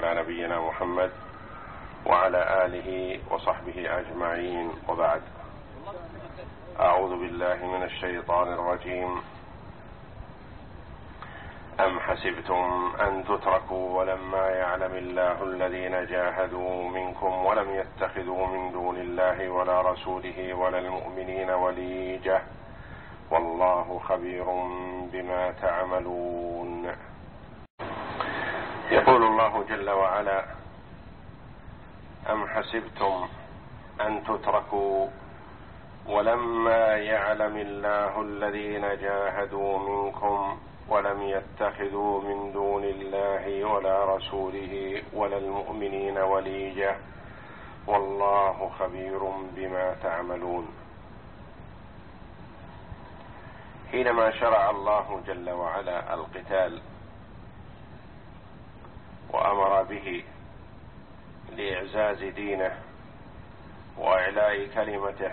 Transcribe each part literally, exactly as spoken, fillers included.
على نبينا محمد وعلى آله وصحبه أجمعين، وبعد. أعوذ بالله من الشيطان الرجيم. أم حسبتم أن تتركوا ولما يعلم الله الذين جاهدوا منكم ولم يتخذوا من دون الله ولا رسوله ولا المؤمنين وليجة والله خبير بما تعملون. يقول الله جل وعلا: أم حسبتم أن تتركوا ولما يعلم الله الذين جاهدوا منكم ولم يتخذوا من دون الله ولا رسوله ولا المؤمنين وليجة والله خبير بما تعملون. حينما شرع الله جل وعلا القتال وأمر به لإعزاز دينه وإعلاء كلمته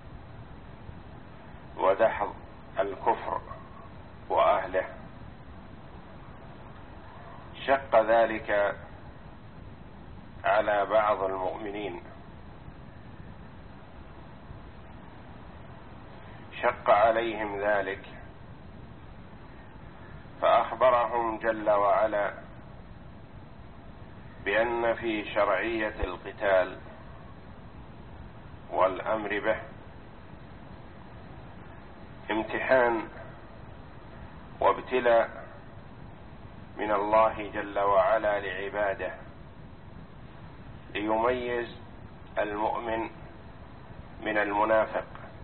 ودحض الكفر وأهله، شق ذلك على بعض المؤمنين، شق عليهم ذلك، فأخبرهم جل وعلا بأن في شرعية القتال والأمر به امتحان وابتلاء من الله جل وعلا لعباده، ليميز المؤمن من المنافق،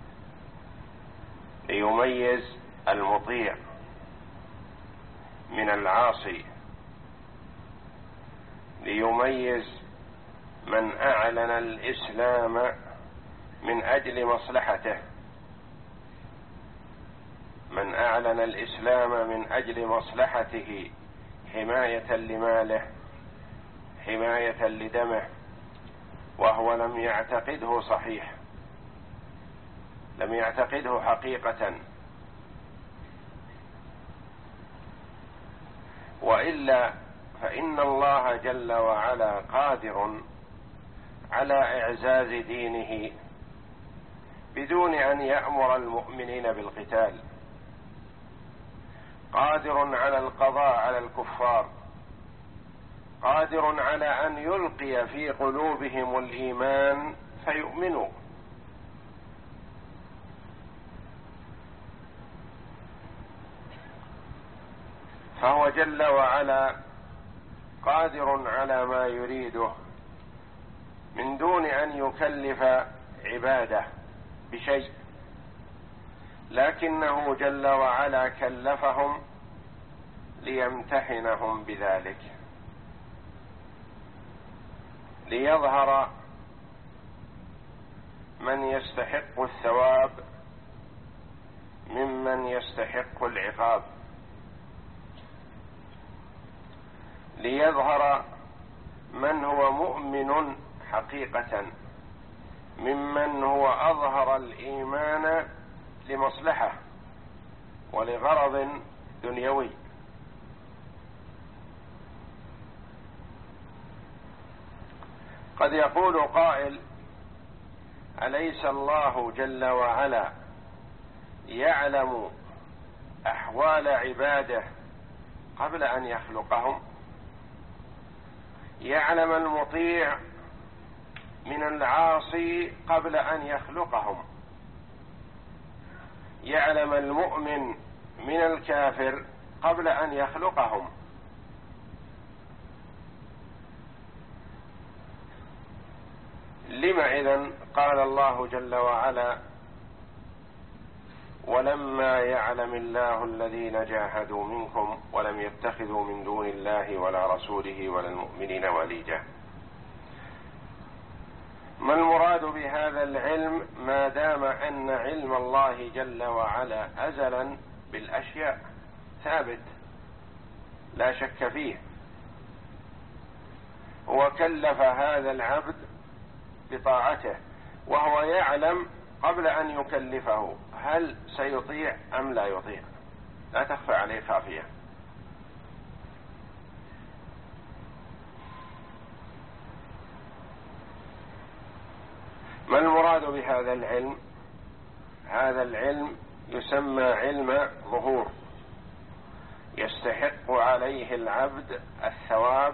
ليميز المطيع من العاصي، ليميز من أعلن الإسلام من أجل مصلحته، من أعلن الإسلام من أجل مصلحته، حماية لماله، حماية لدمه، وهو لم يعتقده صحيح، لم يعتقده حقيقة، وإلا فإن الله جل وعلا قادر على إعزاز دينه بدون أن يأمر المؤمنين بالقتال، قادر على القضاء على الكفار، قادر على أن يلقي في قلوبهم الإيمان فيؤمنوا. فهو جل وعلا قادر على ما يريده من دون أن يكلف عباده بشيء، لكنه جل وعلا كلفهم ليمتحنهم بذلك، ليظهر من يستحق الثواب ممن يستحق العقاب، ليظهر من هو مؤمن حقيقة ممن هو أظهر الإيمان لمصلحة ولغرض دنيوي. قد يقول قائل: أليس الله جل وعلا يعلم أحوال عباده قبل أن يخلقهم؟ يعلم المطيع من العاصي قبل أن يخلقهم، يعلم المؤمن من الكافر قبل أن يخلقهم. لما إذن قال الله جل وعلا: ولما يعلم الله الذين جاهدوا منكم ولم يتخذوا من دون الله ولا رسوله ولا المؤمنين وليجة؟ ما المراد بهذا العلم ما دام أن علم الله جل وعلا أزلا بالأشياء ثابت لا شك فيه، وكلف هذا العبد بطاعته وهو يعلم قبل أن يكلفه هل سيطيع أم لا يطيع، لا تخفى عليه خافية. والمراد بهذا العلم، هذا العلم يسمى علم ظهور، يستحق عليه العبد الثواب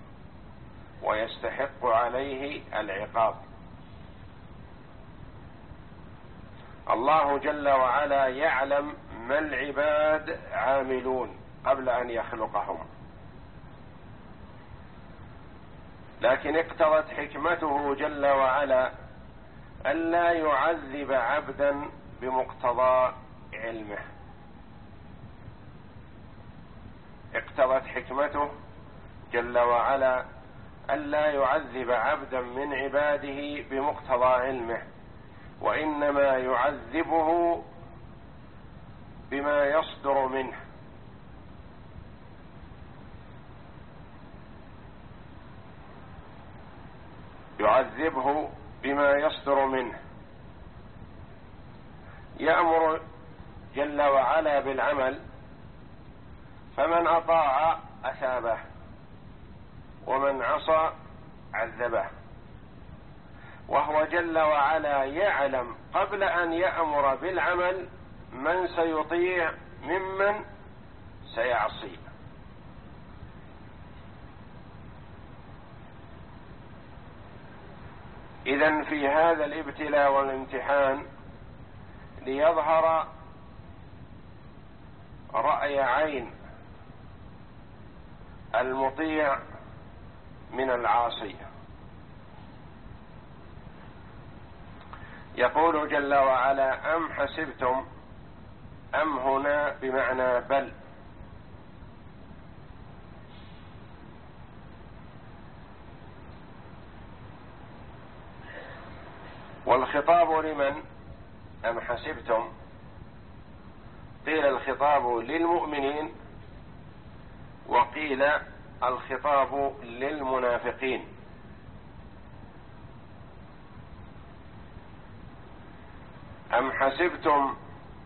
ويستحق عليه العقاب. الله جل وعلا يعلم ما العباد عاملون قبل أن يخلقهم، لكن اقتضت حكمته جل وعلا ألا يعذب عبدا بمقتضى علمه، اقتضت حكمته جل وعلا ألا يعذب عبدا من عباده بمقتضى علمه، وإنما يعذبه بما يصدر منه، يعذبه بما يصدر منه. يأمر جل وعلا بالعمل، فمن أطاع أثابه ومن عصى عذبه، وهو جل وعلا يعلم قبل أن يأمر بالعمل من سيطيع ممن سيعصي. إذن في هذا الابتلاء والامتحان ليظهر رأي عين المطيع من العاصي. يقول جل وعلا: أم حسبتم، أم هنا بمعنى بل، والخطاب لمن؟ أم حسبتم، قيل الخطاب للمؤمنين وقيل الخطاب للمنافقين. أم حسبتم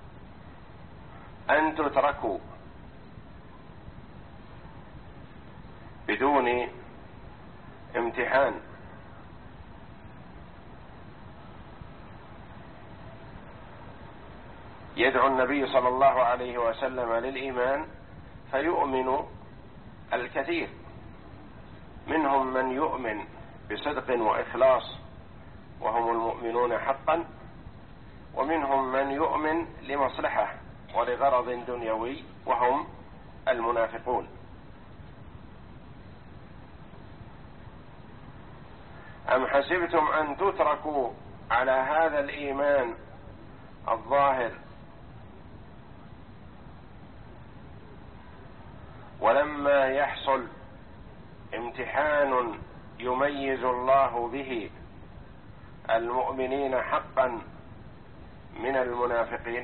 أن تتركوا بدون امتحان، يدعو النبي صلى الله عليه وسلم للإيمان فيؤمن الكثير، منهم من يؤمن بصدق وإخلاص وهم المؤمنون حقا، ومنهم من يؤمن لمصلحة ولغرض دنيوي وهم المنافقون. أم حسبتم أن تتركوا على هذا الإيمان الظاهر ولما يحصل امتحان يميز الله به المؤمنين حقا من المنافقين؟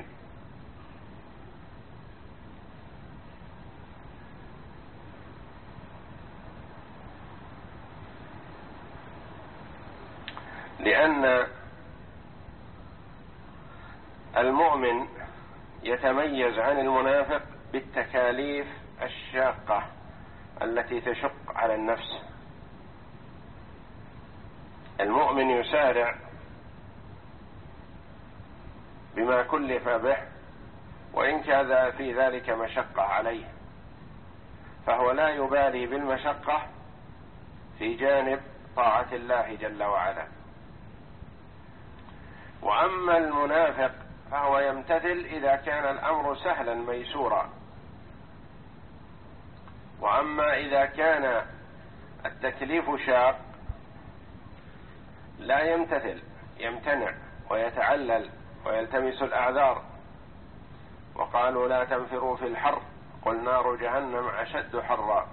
لأن المؤمن يتميز عن المنافق بالتكاليف الشاقة التي تشق على النفس. المؤمن يسارع بما كلف به وإن كان في ذلك مشقة عليه، فهو لا يبالي بالمشقة في جانب طاعة الله جل وعلا. وأما المنافق فهو يمتثل إذا كان الأمر سهلا ميسورا، وأما إذا كان التكليف شاق لا يمتثل، يمتنع ويتعلل ويلتمس الأعذار. وقالوا: لا تنفروا في الحر، قل نار جهنم أشد حرا.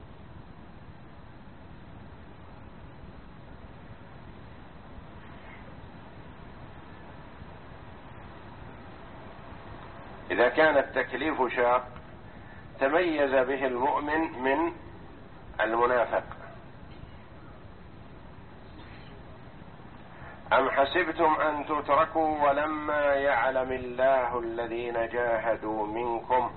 إذا كان التكليف شاق تميز به المؤمن من المنافق. أم حسبتم أن تتركوا ولما يعلم الله الذين جاهدوا منكم،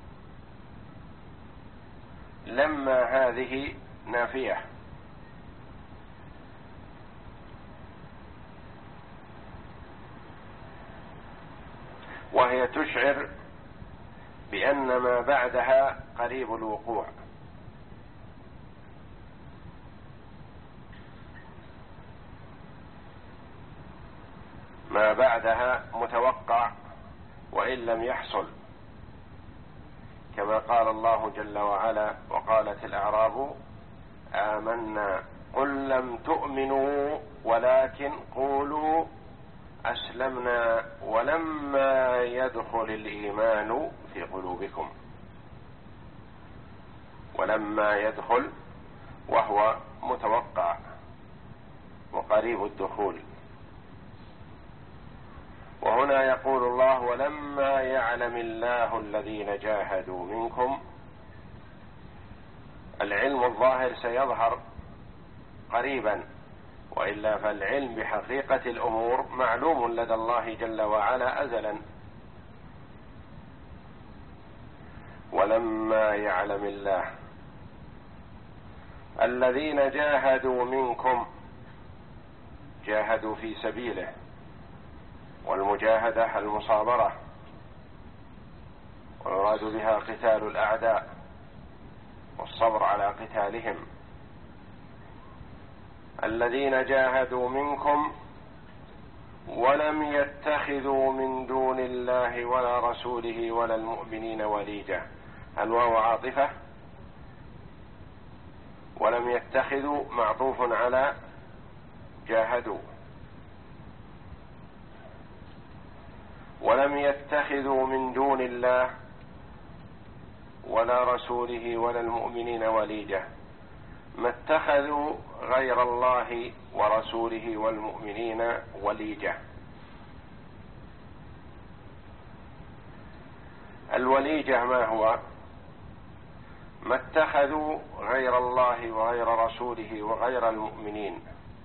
لما هذه نافية، وهي تشعر بأن ما بعدها قريب الوقوع. ما بعدها متوقع وإن لم يحصل، كما قال الله جل وعلا: وقالت الأعراب آمنا قل لم تؤمنوا ولكن قولوا أسلمنا ولما يدخل الإيمان في قلوبكم. ولما يدخل وهو متوقع وقريب الدخول. وهنا يقول الله: ولما يعلم الله الذين جاهدوا منكم. العلم الظاهر سيظهر قريبا، وإلا فالعلم بحقيقة الأمور معلوم لدى الله جل وعلا أزلا. ولما يعلم الله الذين جاهدوا منكم، جاهدوا في سبيله، والمجاهدة المصابرة، ويراد بها قتال الأعداء والصبر على قتالهم. الذين جاهدوا منكم ولم يتخذوا من دون الله ولا رسوله ولا المؤمنين وليجة. الواو عاطفة، ولم يتخذوا معطوف على جاهدوا. ولم يتخذوا من دون الله ولا رسوله ولا المؤمنين وليجة. ما اتخذوا غير الله ورسوله والمؤمنين وليجة. الوليجة ما هو؟ ما اتخذوا غير الله وغير رسوله وغير المؤمنين.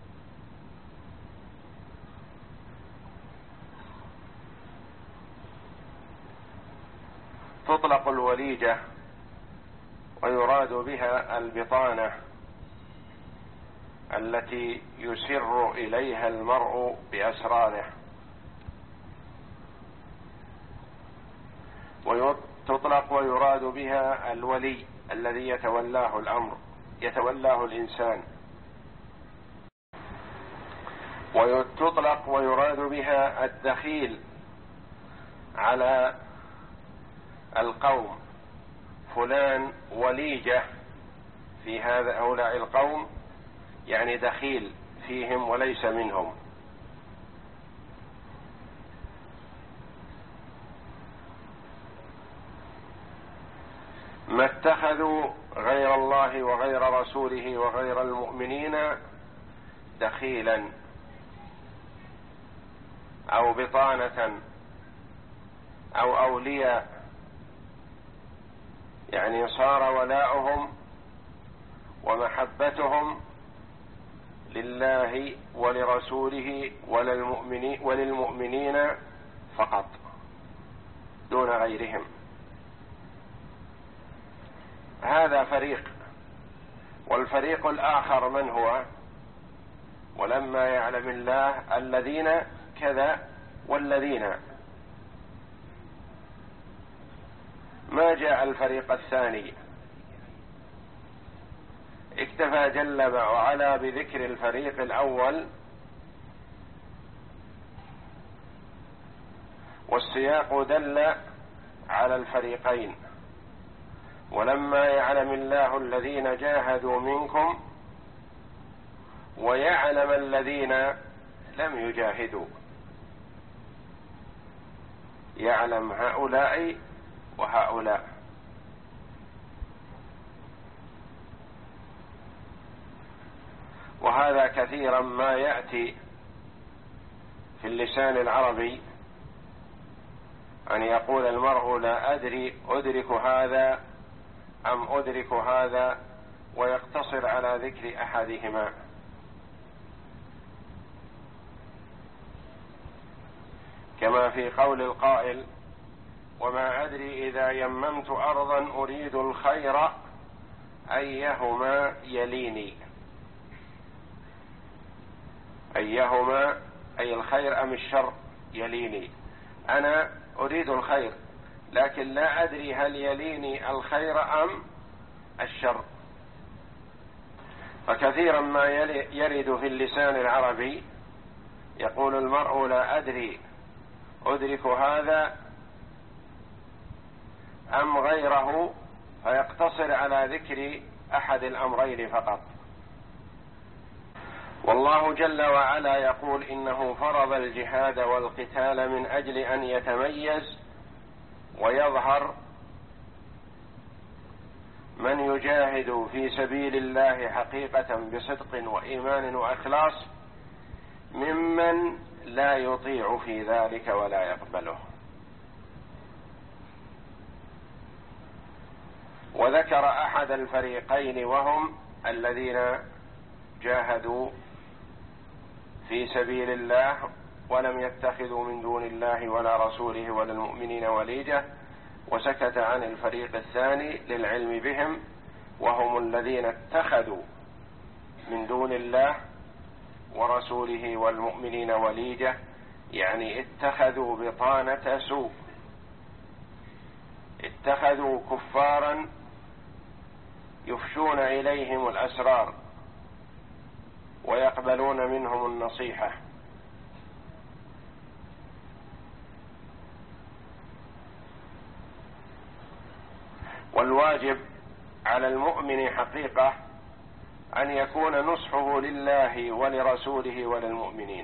تطلق الوليجة ويراد بها البطانة التي يسر إليها المرء بأسراره، وتطلق ويراد بها الولي الذي يتولاه الأمر، يتولاه الإنسان. وتطلق ويراد بها الدخيل على القوم. فلان وليجة في هذا هؤلاء القوم، يعني دخيل فيهم وليس منهم. ما اتخذوا غير الله وغير رسوله وغير المؤمنين دخيلا أو بطانة أو أولياء، يعني صار ولاؤهم ومحبتهم لله ولرسوله وللمؤمنين, وللمؤمنين فقط دون غيرهم. هذا فريق. والفريق الآخر من هو؟ ولما يعلم الله الذين كذا والذين. ما جاء الفريق الثاني. اكتفى جل وعلا بذكر الفريق الأول، والسياق دل على الفريقين. ولما يعلم الله الذين جاهدوا منكم ويعلم الذين لم يجاهدوا. يعلم هؤلاء وهؤلاء. وهذا كثيرا ما يأتي في اللسان العربي، أن يقول المرء لا أدري أدرك هذا أم أدرك هذا، ويقتصر على ذكر أحدهما. كما في قول القائل: وما أدري إذا يممت أرضا أريد الخير أيهما يليني. أيهما أي الخير أم الشر يليني. أنا أريد الخير لكن لا أدري هل يليني الخير أم الشر. فكثيرا ما يرد في اللسان العربي يقول المرء لا أدري أدرك هذا أم غيره، فيقتصر على ذكر أحد الأمرين فقط. والله جل وعلا يقول إنه فرض الجهاد والقتال من أجل أن يتميز ويظهر من يجاهد في سبيل الله حقيقة بصدق وإيمان وإخلاص ممن لا يطيع في ذلك ولا يقبله. وذكر أحد الفريقين وهم الذين جاهدوا في سبيل الله ولم يتخذوا من دون الله ولا رسوله ولا المؤمنين وليجة، وسكت عن الفريق الثاني للعلم بهم، وهم الذين اتخذوا من دون الله ورسوله والمؤمنين وليجة، يعني اتخذوا بطانة سوء، اتخذوا كفارا يفشون إليهم الأسرار ويقبلون منهم النصيحة. والواجب على المؤمن حقيقة أن يكون نصحه لله ولرسوله وللمؤمنين،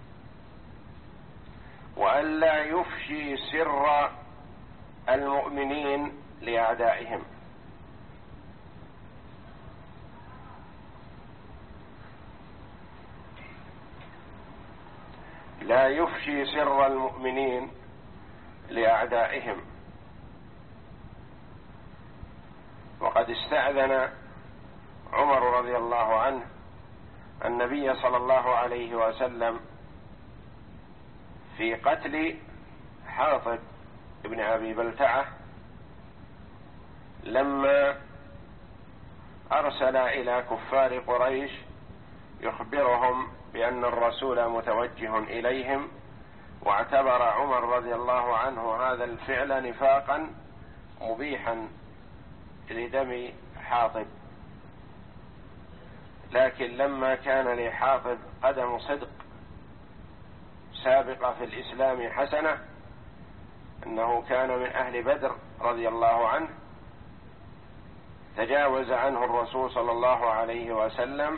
وأن لا يفشي سر المؤمنين لأعدائهم، لا يفشي سر المؤمنين لأعدائهم. وقد استأذن عمر رضي الله عنه النبي صلى الله عليه وسلم في قتل حاطب ابن أبي بلتعة لما أرسل إلى كفار قريش يخبرهم بأن الرسول متوجه إليهم، واعتبر عمر رضي الله عنه هذا الفعل نفاقا مبيحا لدم حاطب. لكن لما كان لحاطب قدم صدق سابقة في الإسلام حسنة، أنه كان من أهل بدر رضي الله عنه، تجاوز عنه الرسول صلى الله عليه وسلم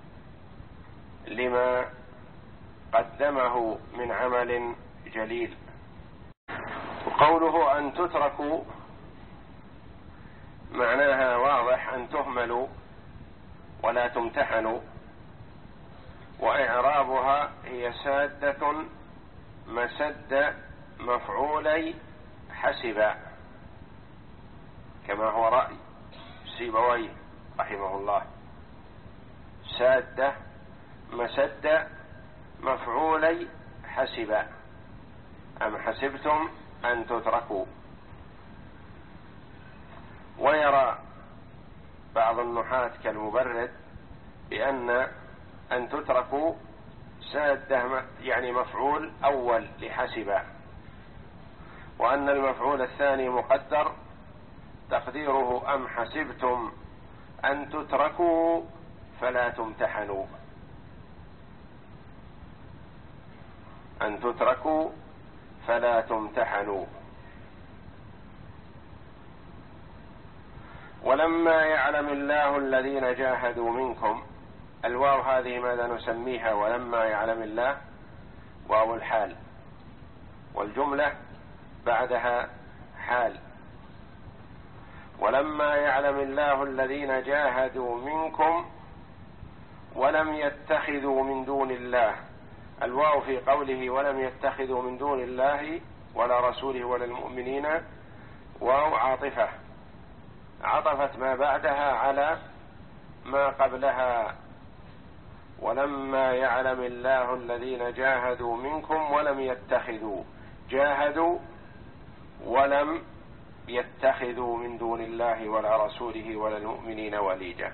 لما قدمه من عمل جليل. وقوله أن تتركوا معناها واضح، أن تهملوا ولا تمتحنوا، وإعرابها هي سادة مسد مفعولي حسب، كما هو رأي سيبويه رحمه الله، سادة مسد مفعولي حسب، أم حسبتم أن تتركوا. ويرى بعض النحاة كالمبرد بأن أن تتركوا سادة يعني مفعول أول لحسب، وأن المفعول الثاني مقدر تقديره أم حسبتم أن تتركوا فلا تمتحنوا، أن تتركوا فلا تمتحنوا. ولما يعلم الله الذين جاهدوا منكم، الواو هذه ماذا نسميها؟ ولما يعلم الله واو الحال، والجملة بعدها حال. ولما يعلم الله الذين جاهدوا منكم ولم يتخذوا من دون الله، الواو في قوله ولم يتخذوا من دون الله ولا رسوله ولا المؤمنين واو عاطفة، عطفت ما بعدها على ما قبلها. ولما يعلم الله الذين جاهدوا منكم ولم يتخذوا، جاهدوا ولم يتخذوا من دون الله ولا رسوله ولا المؤمنين وليجة.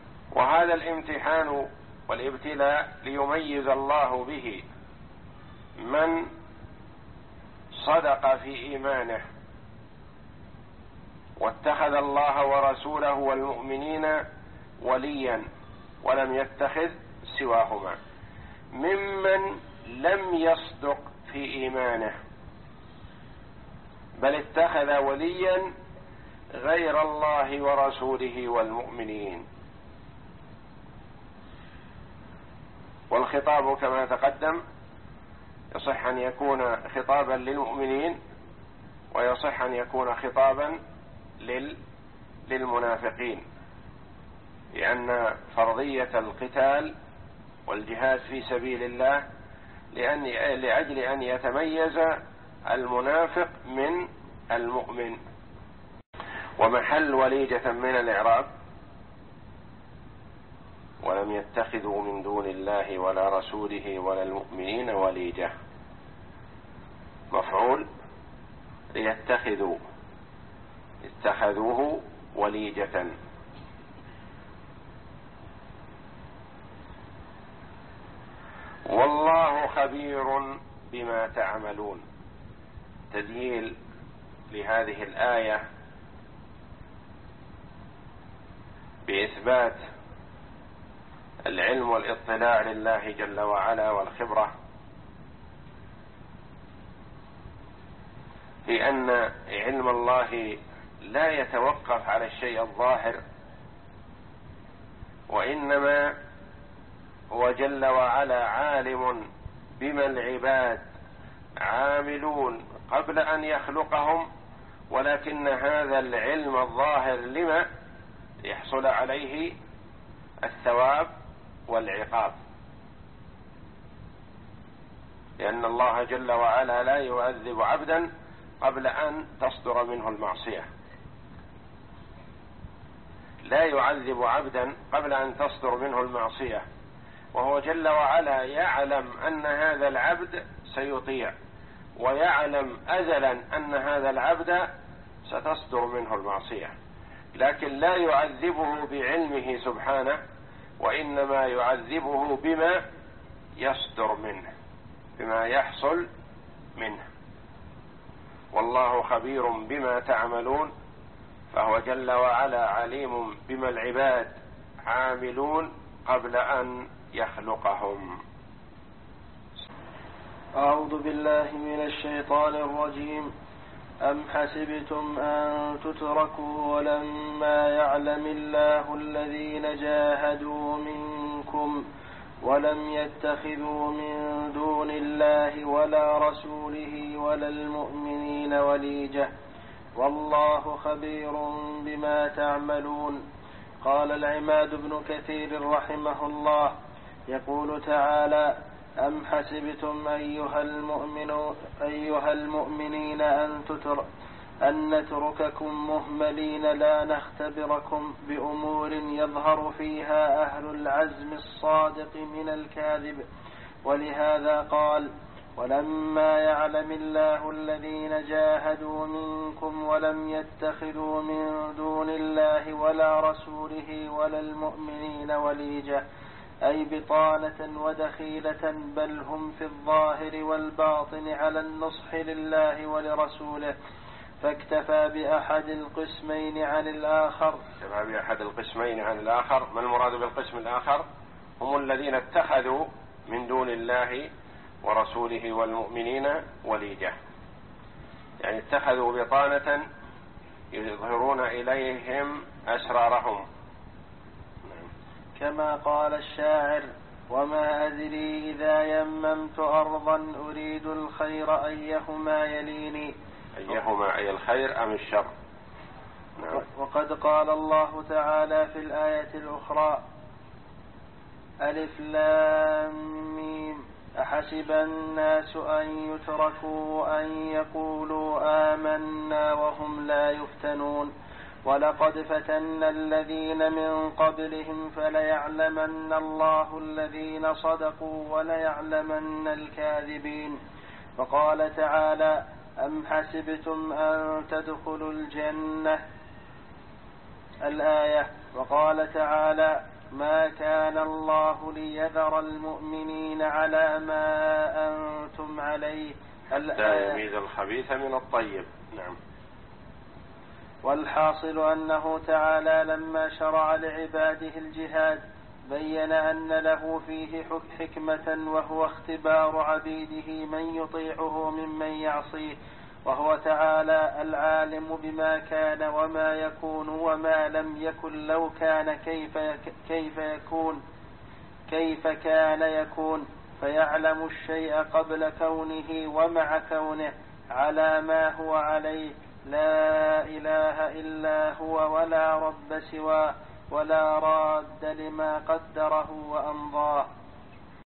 وهذا الامتحان والابتلاء ليميز الله به من صدق في إيمانه واتخذ الله ورسوله والمؤمنين وليا ولم يتخذ سواهما، ممن لم يصدق في إيمانه بل اتخذ وليا غير الله ورسوله والمؤمنين. والخطاب كما تقدم يصح أن يكون خطابا للمؤمنين ويصح أن يكون خطابا لل للمنافقين، لأن فرضية القتال والجهاد في سبيل الله لأن لأجل أن يتميز المنافق من المؤمن. ومحل وليجة من الإعراب ولم يتخذوا من دون الله ولا رسوله ولا المؤمنين وليجة، مفعول ليتخذوا، اتخذوه وليجة. والله خبير بما تعملون. تدليل لهذه الآية بإثبات العلم والاطلاع لله جل وعلا والخبرة في أن علم الله لا يتوقف على الشيء الظاهر، وإنما هو جل وعلا عالم بما العباد عاملون قبل أن يخلقهم، ولكن هذا العلم الظاهر لما يحصل عليه الثواب والعقاب، لأن الله جل وعلا لا يعذب عبدا قبل أن تصدر منه المعصية، لا يعذب عبدا قبل أن تصدر منه المعصية، وهو جل وعلا يعلم أن هذا العبد سيطيع، ويعلم أزلا أن هذا العبد ستصدر منه المعصية، لكن لا يعذبه بعلمه سبحانه، وإنما يعذبه بما يصدر منه، بما يحصل منه. والله خبير بما تعملون، فهو جل وعلا عليم بما العباد عاملون قبل أن يخلقهم. أعوذ بالله من الشيطان الرجيم. أم حسبتم أن تتركوا ولما يعلم الله الذين جاهدوا منكم ولم يتخذوا من دون الله ولا رسوله ولا المؤمنين وليجة والله خبير بما تعملون. قال العماد بن كثير رحمه الله يقول تعالى: أم حسبتم أيها المؤمنون أيها المؤمنين أن, تتر أن نترككم مهملين لا نختبركم بأمور يظهر فيها أهل العزم الصادق من الكاذب. ولهذا قال: ولما يعلم الله الذين جاهدوا منكم ولم يتخذوا من دون الله ولا رسوله ولا المؤمنين وليجة، أي بطانة ودخيلة، بل هم في الظاهر والباطن على النصح لله ولرسوله، فاكتفى بأحد القسمين عن الآخر. اكتفى بأحد القسمين عن الآخر. ما المراد بالقسم الآخر؟ هم الذين اتخذوا من دون الله ورسوله والمؤمنين وليجة، يعني اتخذوا بطانة يظهرون إليهم أسرارهم، كما قال الشاعر: وما أدري إذا يممت أرضا أريد الخير أيهما يليني. أيهما أي الخير أم الشر؟ نعم. وقد قال الله تعالى في الآية الأخرى: ألف لام ميم أحسب الناس أن يتركوا أن يقولوا آمنا وهم لا يفتنون ولقد فتنا الذين من قبلهم فليعلمن الله الذين صدقوا وليعلمن الكاذبين. وقال تعالى: أم حسبتم أن تدخلوا الجنة الآية. وقال تعالى: ما كان الله ليذر المؤمنين على ما أنتم عليه حتى يميز الخبيث من الطيب. نعم. والحاصل أنه تعالى لما شرع لعباده الجهاد بين أن له فيه حكمة، وهو اختبار عبيده من يطيعه ممن يعصيه، وهو تعالى العالم بما كان وما يكون وما لم يكن، لو كان كيف كيف يكون كيف كان يكون، فيعلم الشيء قبل كونه ومع كونه على ما هو عليه، لا إله إلا هو ولا رب سواه ولا راد لما قدره وأمضاه.